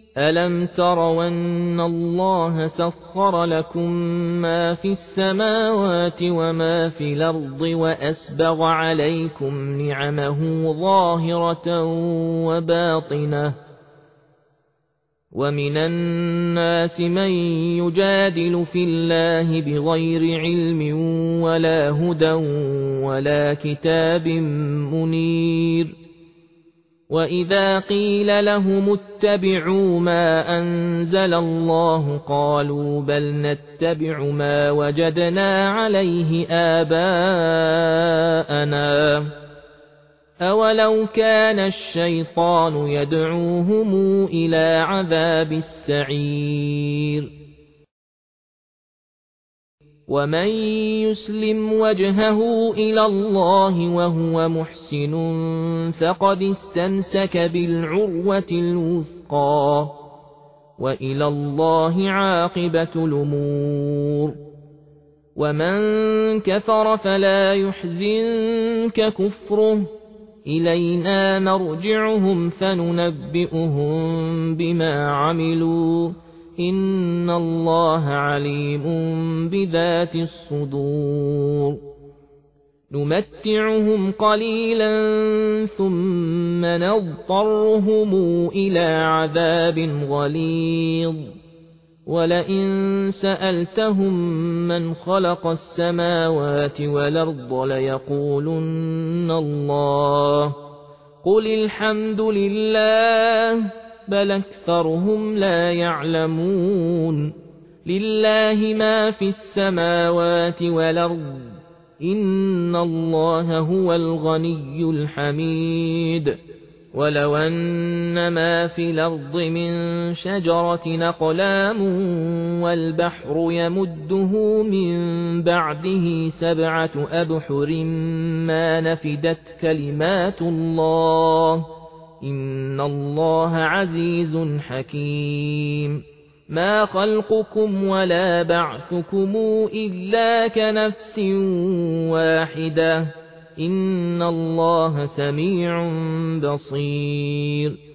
ألم تروا أن الله سخر لكم ما في السماوات وما في الأرض وأسبغ عليكم نعمه ظاهرة وباطنة ومن الناس من يجادل في الله بغير علم ولا هدى ولا كتاب منير وإذا قيل لهم اتبعوا ما أنزل الله قالوا بل نتبع ما وجدنا عليه آباءنا أولو كان الشيطان يدعوهم إلى عذاب السعير ومن يسلم وجهه إلى الله وهو محسن فقد استمسك بالعروة الوثقى وإلى الله عاقبة الأمور ومن كفر فلا يحزنك كفره إلينا مرجعهم فننبئهم بما عملوا إن الله عليم بذات الصدور نمتعهم قليلا ثم نضطرهم إلى عذاب غليظ ولئن سألتهم من خلق السماوات والأرض ليقولن الله قل الحمد لله بل أكثرهم لا يعلمون لله ما في السماوات والأرض إن الله هو الغني الحميد ولو أن ما في الأرض من شجرة أقلام والبحر يمده من بعده 7 أبحر ما نفدت كلمات الله إن الله عزيز حكيم ما خلقكم ولا بعثكم إلا كنفس واحدة إن الله سميع بصير